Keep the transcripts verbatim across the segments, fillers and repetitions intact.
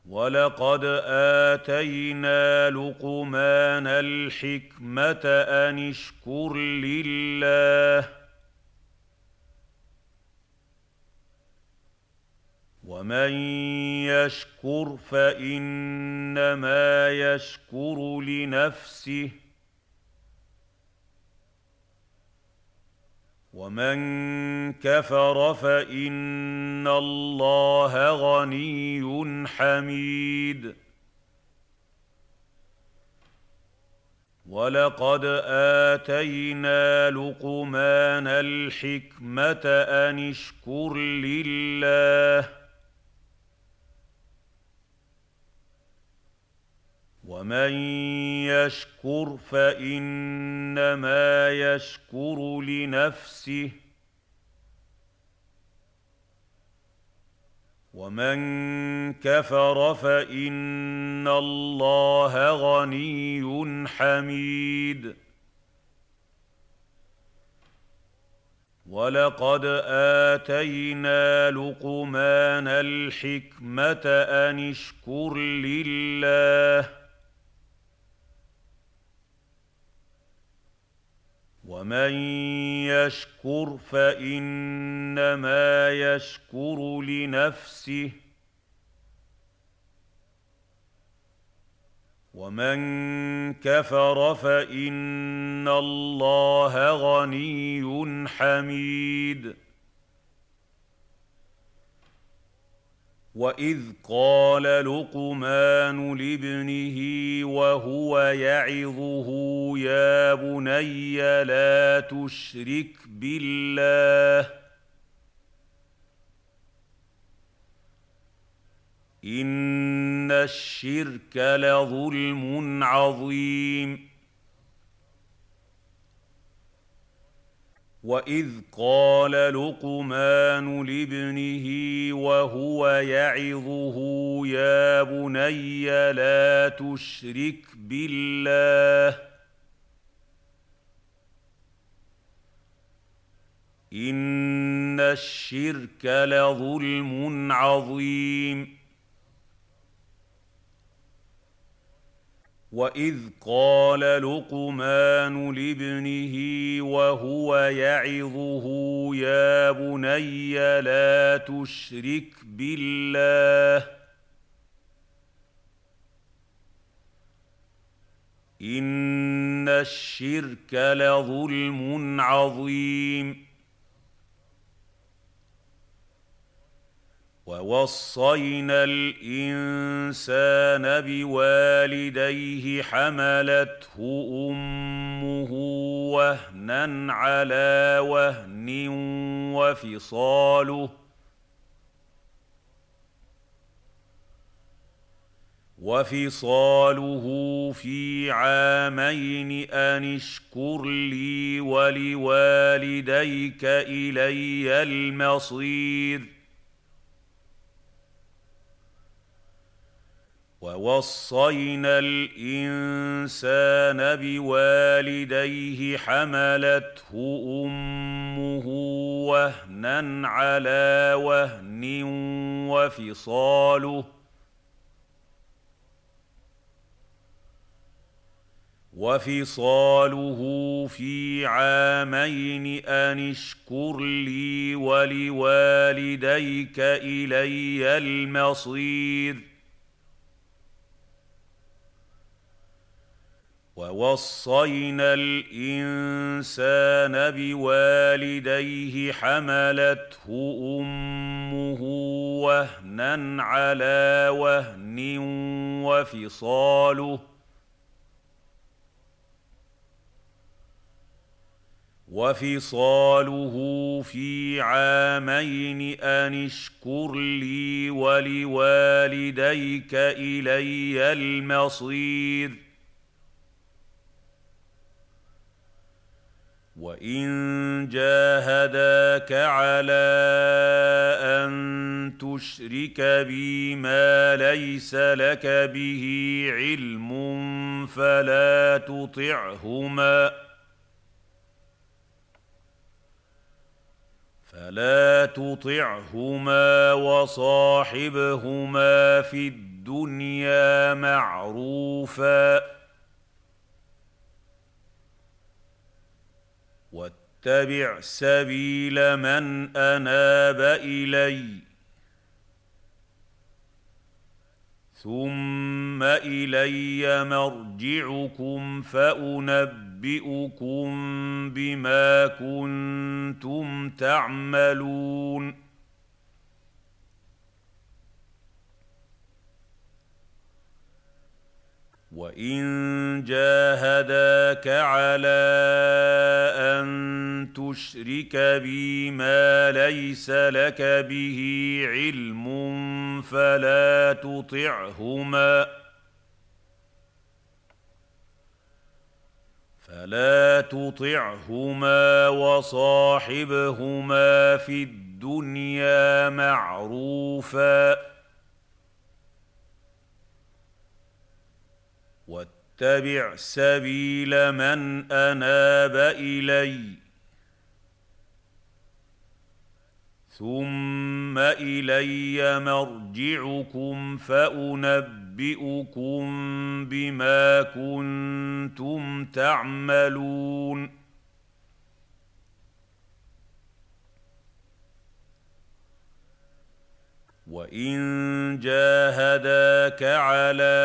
وَلَقَدْ آتَيْنَا لُقْمَانَ الْحِكْمَةَ أَنِ اشْكُرْ لِلَّهِ ۚ وَمَن يَشْكُرْ فَإِنَّمَا يَشْكُرُ لِنَفْسِهِ ۖ وَمَن كَفَرَ فَإِنَّ اللَّهَ غَنِيٌّ حَمِيدٌ. وَلَقَدْ آتَيْنَا لُقْمَانَ الْحِكْمَةَ أَنِ اشْكُرْ لِلَّهِ ۚ وَمَن يَشْكُرْ فَإِنَّمَا يَشْكُرُ لِنَفْسِهِ ۖ وَمَن كَفَرَ فَإِنَّ اللَّهَ غَنِيٌّ حَمِيدٌ. وَلَقَدْ آتَيْنَا لُقْمَانَ الْحِكْمَةَ أَنِ اشْكُرْ لِلَّهِ ۚ وَمَن يَشْكُرْ فَإِنَّمَا يَشْكُرُ لِنَفْسِهِ ۖ وَمَن كَفَرَ فَإِنَّ اللَّهَ غَنِيٌّ حَمِيدٌ. وَإِذْ قَالَ لُقْمَانُ لِابْنِهِ وَهُوَ يَعِظُهُ يَا بُنَيَّ لَا تُشْرِكْ بِاللَّهِ ۖ إِنَّ الشِّرْكَ لَظُلْمٌ عَظِيمٌ. وَإِذْ قَالَ لُقْمَانُ لِابْنِهِ وَهُوَ يَعِظُهُ يَا بُنَيَّ لَا تُشْرِكْ بِاللَّهِ ۖ إِنَّ الشِّرْكَ لَظُلْمٌ عَظِيمٌ. وَإِذْ قَالَ لُقْمَانُ لِابْنِهِ وَهُوَ يَعِظُهُ يَا بُنَيَّ لَا تُشْرِكْ بِاللَّهِ، إِنَّ الشِّرْكَ لَظُلْمٌ عَظِيمٌ. وَوَصَّيْنَا الْإِنسَانَ بِوَالِدَيْهِ حَمَلَتْهُ أُمُّهُ وَهْنًا عَلَىٰ وَهْنٍ وَفِصَالُهُ وَفِصَالُهُ فِي عَامَيْنِ أَنِ اشْكُرْ لِي وَلِوَالِدَيْكَ إِلَيَّ الْمَصِيرُ. وَوَصَّيْنَا الْإِنسَانَ بِوَالِدَيْهِ حَمَلَتْهُ أُمُّهُ وَهْنًا عَلَىٰ وَهْنٍ وَفِصَالُهُ وَفِصَالُهُ فِي عَامَيْنِ أَنِ اشْكُرْ لِي وَلِوَالِدَيْكَ إِلَيَّ الْمَصِيرُ. وَوَصَّيْنَا الْإِنسَانَ بِوَالِدَيْهِ حَمَلَتْهُ أُمُّهُ وَهْنًا عَلَىٰ وَهْنٍ وَفِصَالُهُ وَفِصَالُهُ فِي عَامَيْنِ أَنِ اشْكُرْ لِي وَلِوَالِدَيْكَ إِلَيَّ الْمَصِيرُ. وَإِن جَاهَدَاكَ عَلَىٰ أَن تُشْرِكَ بِي مَا لَيْسَ لَكَ بِهِ عِلْمٌ فَلَا تُطِعْهُمَا فلا تطعهما وصاحبهما في الدنيا معروفا واتبع سبيل من أناب إليّ ثم إلي مرجعكم فأنبئكم بما كنتم تعملون وإن جاهداك على أن تشرك بي ما ليس لك به علم فلا تطعهما فلا تطعهما وصاحبهما في الدنيا معروفا واتبع سبيل من أناب إليّ ثم إلي مرجعكم فأنبئكم بما كنتم تعملون وإن جاهداك على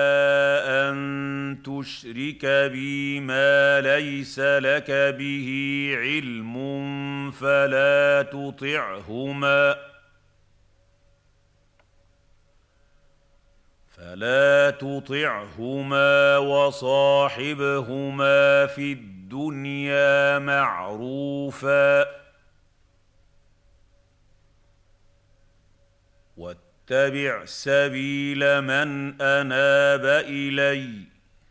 أن تشرك بي ما ليس لك به علم فلا تطعهما فلا تطعهما وصاحبهما في الدنيا معروفا واتبع سبيل من أناب إليّ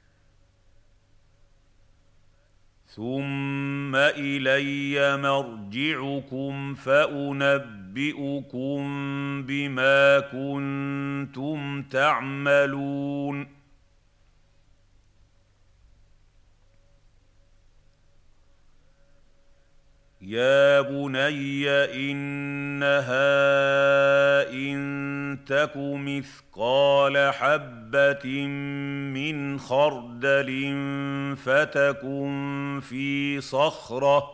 ثم إلي مرجعكم فأنبئكم بما كنتم تعملون يا بني إنها إن تك مثقال حبة من خردل فتكن في صخرة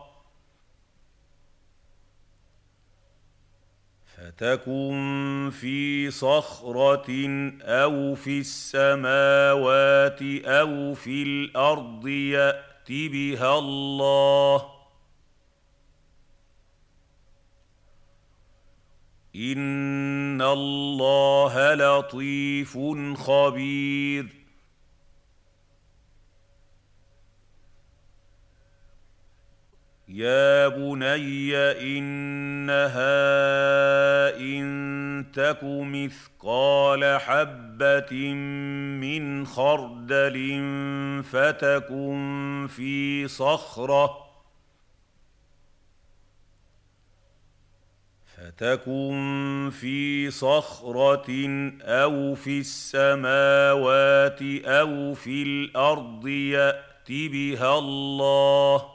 فتكن في صخرة أو في السماوات أو في الأرض يأت بها الله إن الله لطيف خبير يا بني إنها إن تك مثقال حبة من خردل فتكن في صخرة فتكن في صخرة أو في السماوات أو في الأرض يأت بها الله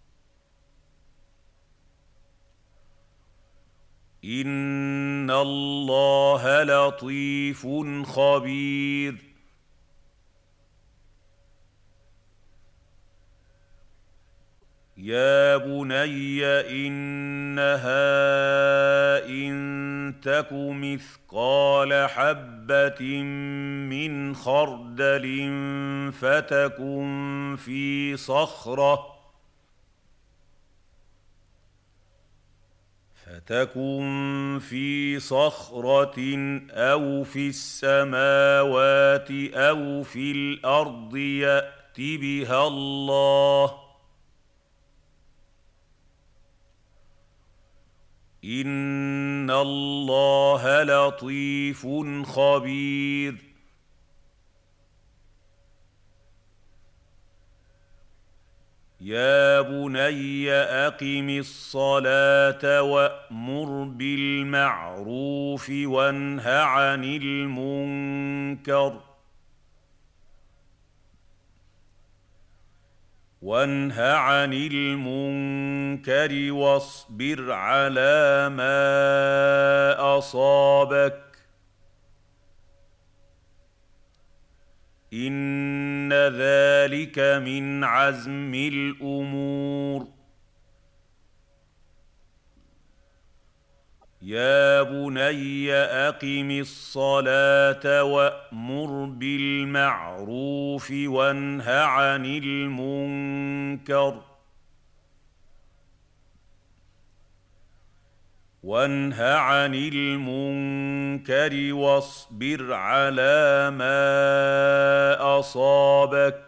إن الله لطيف خبير يا بني إنها إن تك مثقال حبة من خردل فتكن في صخرة فتكن في صخرة أو في السماوات أو في الأرض يأت بها الله إن الله لطيف خبير يا بني أقم الصلاة وأمر بالمعروف وانه عن المنكر وانه عن المنكر واصبر على ما أصابك إن ذلك من عزم الأمور. يا بني أقم الصلاة وأمر بالمعروف وانه عن المنكر وانه عن المنكر واصبر على ما أصابك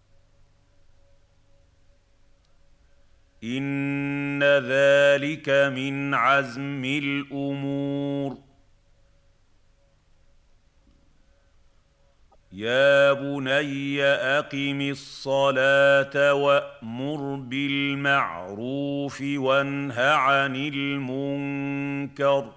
إن ذلك من عزم الأمور. يا بني أقم الصلاة وأمر بالمعروف وانه عن المنكر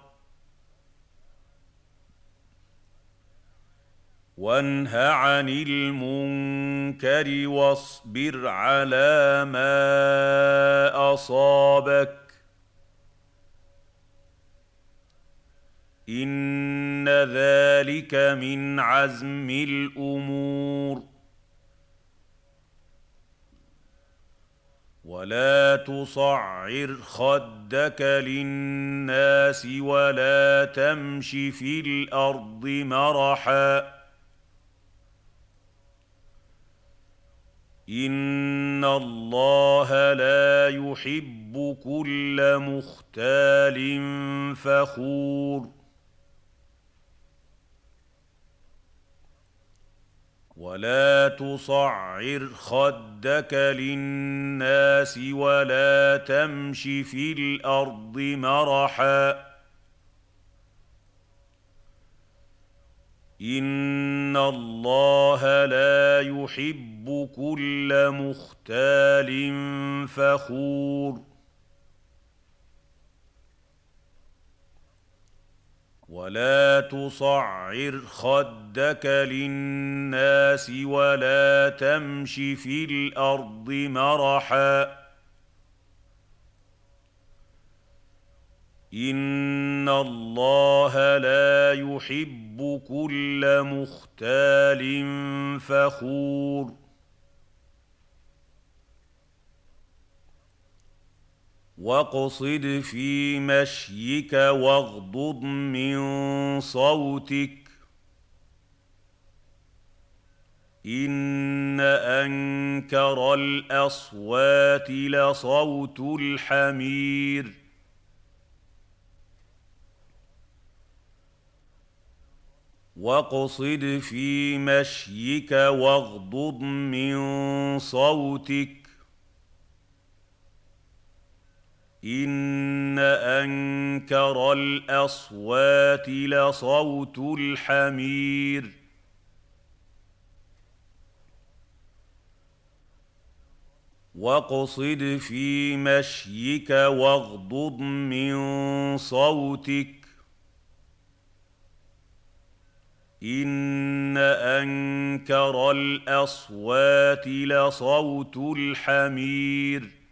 وانه عن المنكر واصبر على ما أصابك إن ذلك من عزم الأمور. ولا تصعر خدك للناس ولا تمش في الأرض مرحا إن الله لا يحب كل مختال فخور. ولا تصعر خدك للناس ولا تمش في الأرض مرحا إن الله لا يحب كل مختال فخور. ولا تصعر خدك للناس ولا تمش في الأرض مرحا إن الله لا يحب كل مختال فخور. واقصد في مشيك واغضض من صوتك إن أنكر الأصوات لصوت الحمير. واقصد في مشيك واغضض من صوتك إن أنكر الأصوات لصوت الحمير. واقصد في مشيك واغضض من صوتك إن أنكر الأصوات لصوت الحمير. واقصد في مشيك واغضض من صوتك إن أنكر الأصوات لصوت الحمير. واقصد في مشيك واغضض من صوتك إن أنكر الأصوات لصوت الحمير. واقصد في مشيك واغضض من صوتك إن أنكر الأصوات لصوت الحمير.